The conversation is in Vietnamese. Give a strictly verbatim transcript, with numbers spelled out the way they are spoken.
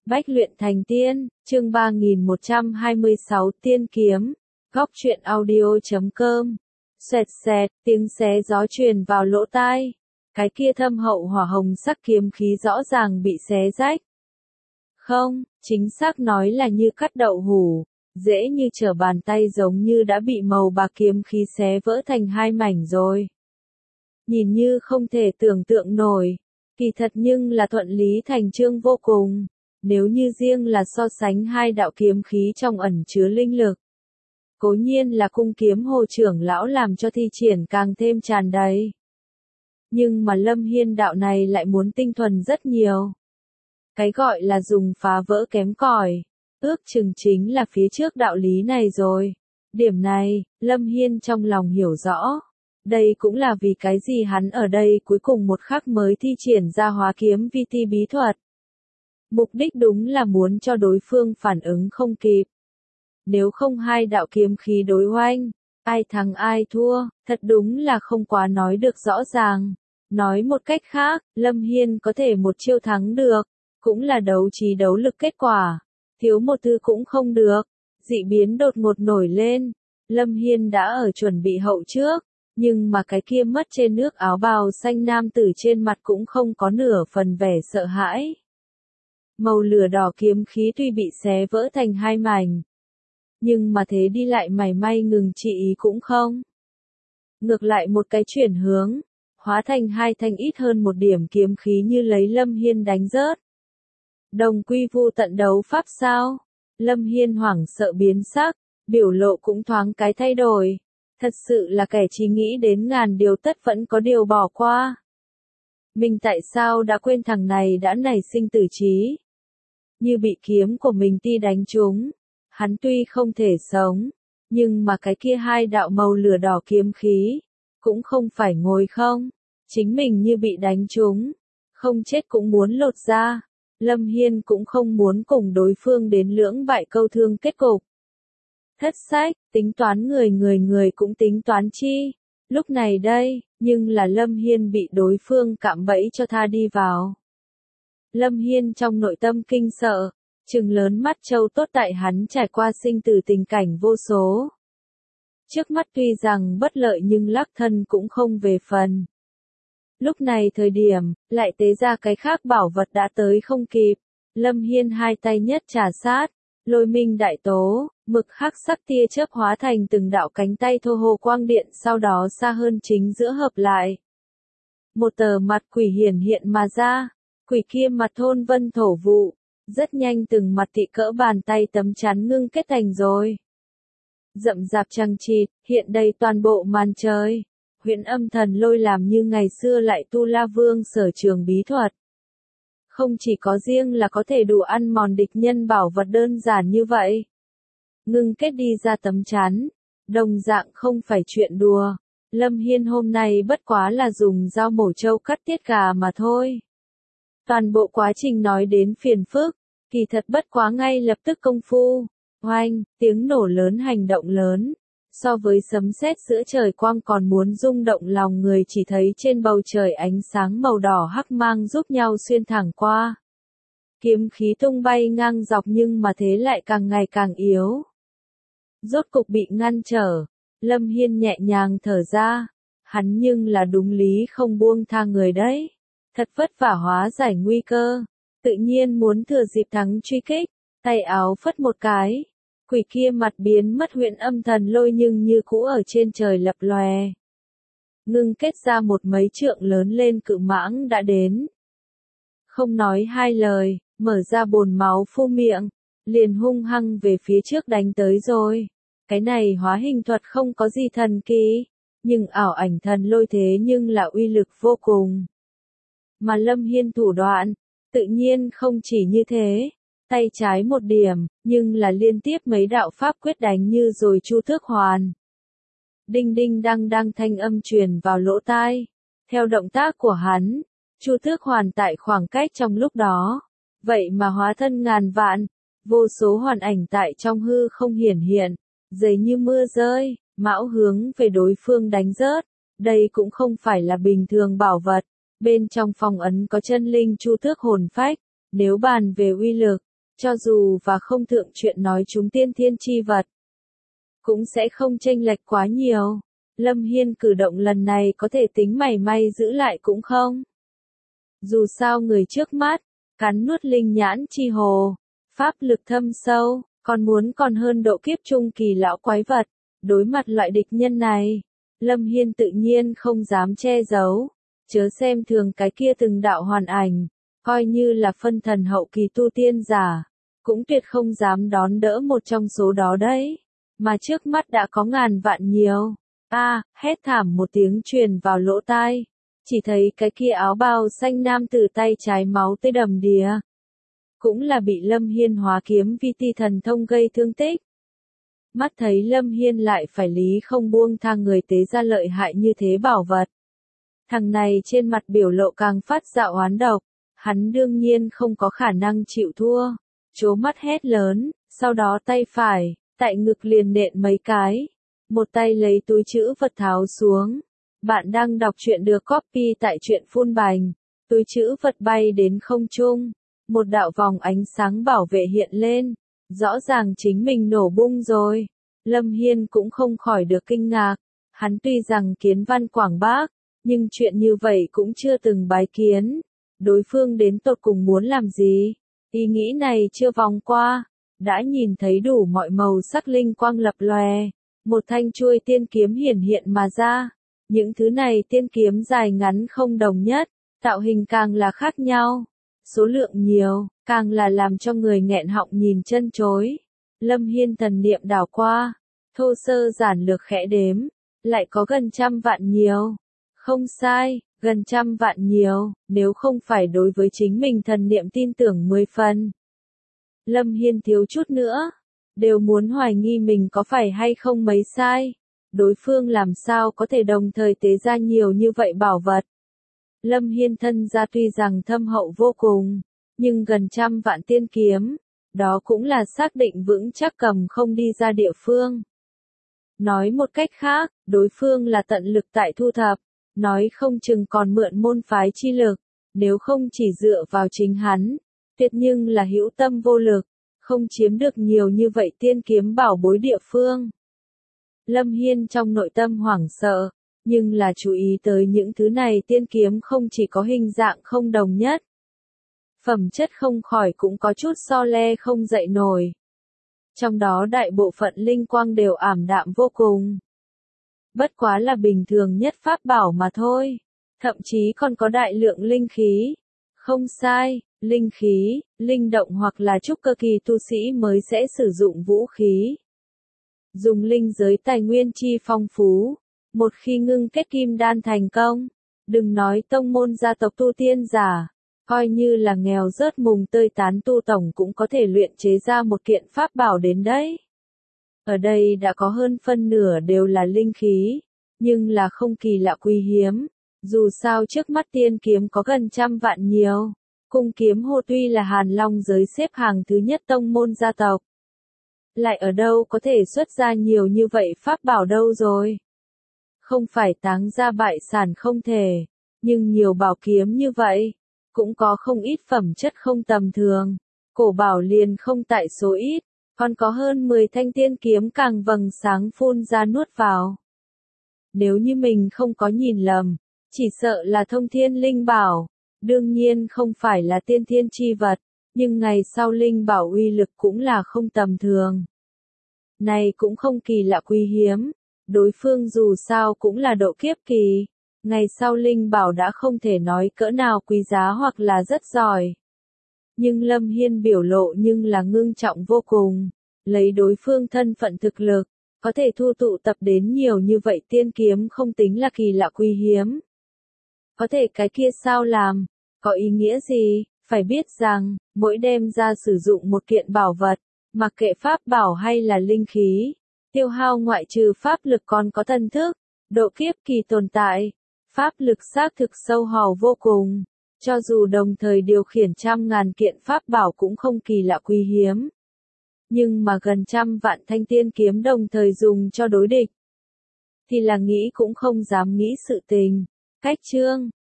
Bách luyện thành tiên, chương ba nghìn một trăm hai mươi sáu tiên kiếm, góc truyện audio chấm com. Xoẹt xẹt, tiếng xé gió truyền vào lỗ tai. Cái kia thâm hậu hỏa hồng sắc kiếm khí rõ ràng bị xé rách. Không, chính xác nói là như cắt đậu hủ, dễ như trở bàn tay giống như đã bị màu bạc kiếm khí xé vỡ thành hai mảnh rồi. Nhìn như không thể tưởng tượng nổi, kỳ thật nhưng là thuận lý thành chương vô cùng. Nếu như riêng là so sánh hai đạo kiếm khí trong ẩn chứa linh lực. Cố nhiên là cung kiếm hồ trưởng lão làm cho thi triển càng thêm tràn đầy. Nhưng mà Lâm Hiên đạo này lại muốn tinh thuần rất nhiều. Cái gọi là dùng phá vỡ kém cỏi, ước chừng chính là phía trước đạo lý này rồi. Điểm này, Lâm Hiên trong lòng hiểu rõ. Đây cũng là vì cái gì hắn ở đây cuối cùng một khắc mới thi triển ra hóa kiếm vi ti bí thuật. Mục đích đúng là muốn cho đối phương phản ứng không kịp. Nếu không hai đạo kiếm khí đối oanh, ai thắng ai thua, thật đúng là không quá nói được rõ ràng. Nói một cách khác, Lâm Hiên có thể một chiêu thắng được, cũng là đấu trí đấu lực kết quả. Thiếu một thứ cũng không được, dị biến đột ngột nổi lên. Lâm Hiên đã ở chuẩn bị hậu trước, nhưng mà cái kia mất trên nước áo bào xanh nam tử trên mặt cũng không có nửa phần vẻ sợ hãi. Màu lửa đỏ kiếm khí tuy bị xé vỡ thành hai mảnh, nhưng mà thế đi lại mảy may ngừng trị ý cũng không. Ngược lại một cái chuyển hướng, hóa thành hai thanh ít hơn một điểm kiếm khí như lấy Lâm Hiên đánh rớt. Đồng quy vu tận đấu pháp sao? Lâm Hiên hoảng sợ biến sắc, biểu lộ cũng thoáng cái thay đổi. Thật sự là kẻ chỉ nghĩ đến ngàn điều tất vẫn có điều bỏ qua. Mình tại sao đã quên thằng này đã nảy sinh tử trí? Như bị kiếm của mình ti đánh trúng. Hắn tuy không thể sống, nhưng mà cái kia hai đạo màu lửa đỏ kiếm khí, cũng không phải ngồi không. Chính mình như bị đánh trúng, không chết cũng muốn lột ra. Lâm Hiên cũng không muốn cùng đối phương đến lưỡng bại câu thương kết cục. Thất sách, tính toán người người người cũng tính toán chi. Lúc này đây, nhưng là Lâm Hiên bị đối phương cạm bẫy cho tha đi vào. Lâm Hiên trong nội tâm kinh sợ, trừng lớn mắt trâu tốt tại hắn trải qua sinh tử tình cảnh vô số. Trước mắt tuy rằng bất lợi nhưng lắc thân cũng không về phần. Lúc này thời điểm, lại tế ra cái khác bảo vật đã tới không kịp. Lâm Hiên hai tay nhất trà sát, lôi minh đại tố, mực hắc sắc tia chớp hóa thành từng đạo cánh tay thô hồ quang điện sau đó xa hơn chính giữa hợp lại. Một tờ mặt quỷ hiển hiện mà ra, quỷ kia mặt thôn vân thổ vụ, rất nhanh từng mặt thị cỡ bàn tay tấm chắn ngưng kết thành rồi. Rậm rạp chằng chịt, hiện đầy toàn bộ màn trời. Huyễn âm thần lôi làm như ngày xưa lại tu la vương sở trường bí thuật. Không chỉ có riêng là có thể đủ ăn mòn địch nhân bảo vật đơn giản như vậy. Ngưng kết đi ra tấm chắn, đồng dạng không phải chuyện đùa. Lâm Hiên hôm nay bất quá là dùng dao mổ trâu cắt tiết gà mà thôi. Toàn bộ quá trình nói đến phiền phức, kỳ thật bất quá ngay lập tức công phu. Oanh, tiếng nổ lớn hành động lớn. So với sấm sét giữa trời quang còn muốn rung động lòng người chỉ thấy trên bầu trời ánh sáng màu đỏ hắc mang giúp nhau xuyên thẳng qua. Kiếm khí tung bay ngang dọc nhưng mà thế lại càng ngày càng yếu. Rốt cục bị ngăn trở, Lâm Hiên nhẹ nhàng thở ra, hắn nhưng là đúng lý không buông tha người đấy. Thật vất vả hóa giải nguy cơ, tự nhiên muốn thừa dịp thắng truy kích, tay áo phất một cái. Quỷ kia mặt biến mất huyễn âm thần lôi nhưng như cũ ở trên trời lập lòe. Ngưng kết ra một mấy trượng lớn lên cự mãng đã đến. Không nói hai lời, mở ra bồn máu phun miệng, liền hung hăng về phía trước đánh tới rồi. Cái này hóa hình thuật không có gì thần kỳ, nhưng ảo ảnh thần lôi thế nhưng là uy lực vô cùng. Mà Lâm Hiên thủ đoạn, tự nhiên không chỉ như thế. Tay trái một điểm, nhưng là liên tiếp mấy đạo pháp quyết đánh như rồi chu thước hoàn. Đinh đinh đăng đăng thanh âm truyền vào lỗ tai. Theo động tác của hắn, chu thước hoàn tại khoảng cách trong lúc đó. Vậy mà hóa thân ngàn vạn, vô số hoàn ảnh tại trong hư không hiển hiện, dày như mưa rơi, mão hướng về đối phương đánh rớt. Đây cũng không phải là bình thường bảo vật, bên trong phong ấn có chân linh chu thước hồn phách, nếu bàn về uy lực. cho dù và không thượng chuyện nói chúng tiên thiên chi vật, cũng sẽ không chênh lệch quá nhiều. Lâm Hiên cử động lần này có thể tính mảy may giữ lại cũng không. Dù sao người trước mắt, cắn nuốt linh nhãn chi hồ, pháp lực thâm sâu, còn muốn còn hơn độ kiếp trung kỳ lão quái vật. Đối mặt loại địch nhân này, Lâm Hiên tự nhiên không dám che giấu, chớ xem thường cái kia từng đạo hoàn ảnh, coi như là phân thần hậu kỳ tu tiên giả, cũng tuyệt không dám đón đỡ một trong số đó đấy, mà trước mắt đã có ngàn vạn nhiều. A, hét thảm một tiếng truyền vào lỗ tai, chỉ thấy cái kia áo bào xanh nam tử tay trái máu tươi đầm đìa, cũng là bị Lâm Hiên hóa kiếm vi ti thần thông gây thương tích. Mắt thấy Lâm Hiên lại phải lý không buông tha người tế ra lợi hại như thế bảo vật. Thằng này trên mặt biểu lộ càng phát dạo oán độc, hắn đương nhiên không có khả năng chịu thua, trố mắt hét lớn, sau đó tay phải, tại ngực liền nện mấy cái, một tay lấy túi chữ vật tháo xuống. Bạn đang đọc truyện được copy tại truyện phun bành, túi chữ vật bay đến không trung, một đạo vòng ánh sáng bảo vệ hiện lên. Rõ ràng chính mình nổ bung rồi. Lâm Hiên cũng không khỏi được kinh ngạc. Hắn tuy rằng kiến văn quảng bác, nhưng chuyện như vậy cũng chưa từng bái kiến. Đối phương đến tột cùng muốn làm gì? Ý nghĩ này chưa vòng qua. Đã nhìn thấy đủ mọi màu sắc linh quang lập lòe. Một thanh chuôi tiên kiếm hiển hiện mà ra. Những thứ này tiên kiếm dài ngắn không đồng nhất. Tạo hình càng là khác nhau. Số lượng nhiều, càng là làm cho người nghẹn họng nhìn chân chối. Lâm Hiên thần niệm đảo qua, thô sơ giản lược khẽ đếm, lại có gần trăm vạn nhiều. Không sai, gần trăm vạn nhiều, nếu không phải đối với chính mình thần niệm tin tưởng mười phần. Lâm Hiên thiếu chút nữa, đều muốn hoài nghi mình có phải hay không mấy sai. Đối phương làm sao có thể đồng thời tế ra nhiều như vậy bảo vật. Lâm Hiên thân gia tuy rằng thâm hậu vô cùng, nhưng gần trăm vạn tiên kiếm, đó cũng là xác định vững chắc cầm không đi ra địa phương. Nói một cách khác, đối phương là tận lực tại thu thập, nói không chừng còn mượn môn phái chi lực, nếu không chỉ dựa vào chính hắn, tuyệt nhưng là hữu tâm vô lực, không chiếm được nhiều như vậy tiên kiếm bảo bối địa phương. Lâm Hiên trong nội tâm hoảng sợ. Nhưng là chú ý tới những thứ này tiên kiếm không chỉ có hình dạng không đồng nhất. Phẩm chất không khỏi cũng có chút so le không dậy nổi. Trong đó đại bộ phận linh quang đều ảm đạm vô cùng. Bất quá là bình thường nhất pháp bảo mà thôi. Thậm chí còn có đại lượng linh khí. Không sai, linh khí, linh động hoặc là trúc cơ kỳ tu sĩ mới sẽ sử dụng vũ khí. Dùng linh giới tài nguyên chi phong phú. Một khi ngưng kết kim đan thành công, đừng nói tông môn gia tộc tu tiên giả, coi như là nghèo rớt mùng tơi tán tu tổng cũng có thể luyện chế ra một kiện pháp bảo đến đấy. Ở đây đã có hơn phân nửa đều là linh khí, nhưng là không kỳ lạ quý hiếm, dù sao trước mắt tiên kiếm có gần trăm vạn nhiều, cung kiếm hô tuy là Hàn Long giới xếp hàng thứ nhất tông môn gia tộc. Lại ở đâu có thể xuất ra nhiều như vậy pháp bảo đâu rồi. Không phải táng ra bại sản không thể, nhưng nhiều bảo kiếm như vậy, cũng có không ít phẩm chất không tầm thường. Cổ bảo liền không tại số ít, còn có hơn mười thanh tiên kiếm càng vầng sáng phun ra nuốt vào. Nếu như mình không có nhìn lầm, chỉ sợ là thông thiên linh bảo, đương nhiên không phải là tiên thiên chi vật, nhưng ngày sau linh bảo uy lực cũng là không tầm thường. Này cũng không kỳ lạ quý hiếm. Đối phương dù sao cũng là độ kiếp kỳ, ngày sau linh bảo đã không thể nói cỡ nào quý giá hoặc là rất giỏi. Nhưng Lâm Hiên biểu lộ nhưng là ngưng trọng vô cùng, lấy đối phương thân phận thực lực, có thể thu tụ tập đến nhiều như vậy tiên kiếm không tính là kỳ lạ quý hiếm. Có thể cái kia sao làm, có ý nghĩa gì, phải biết rằng, mỗi đem ra sử dụng một kiện bảo vật, mặc kệ pháp bảo hay là linh khí. Tiêu hao ngoại trừ pháp lực còn có thần thức, độ kiếp kỳ tồn tại, pháp lực xác thực sâu hào vô cùng, cho dù đồng thời điều khiển trăm ngàn kiện pháp bảo cũng không kỳ lạ quý hiếm. Nhưng mà gần trăm vạn thanh tiên kiếm đồng thời dùng cho đối địch, thì là nghĩ cũng không dám nghĩ sự tình. Cách chương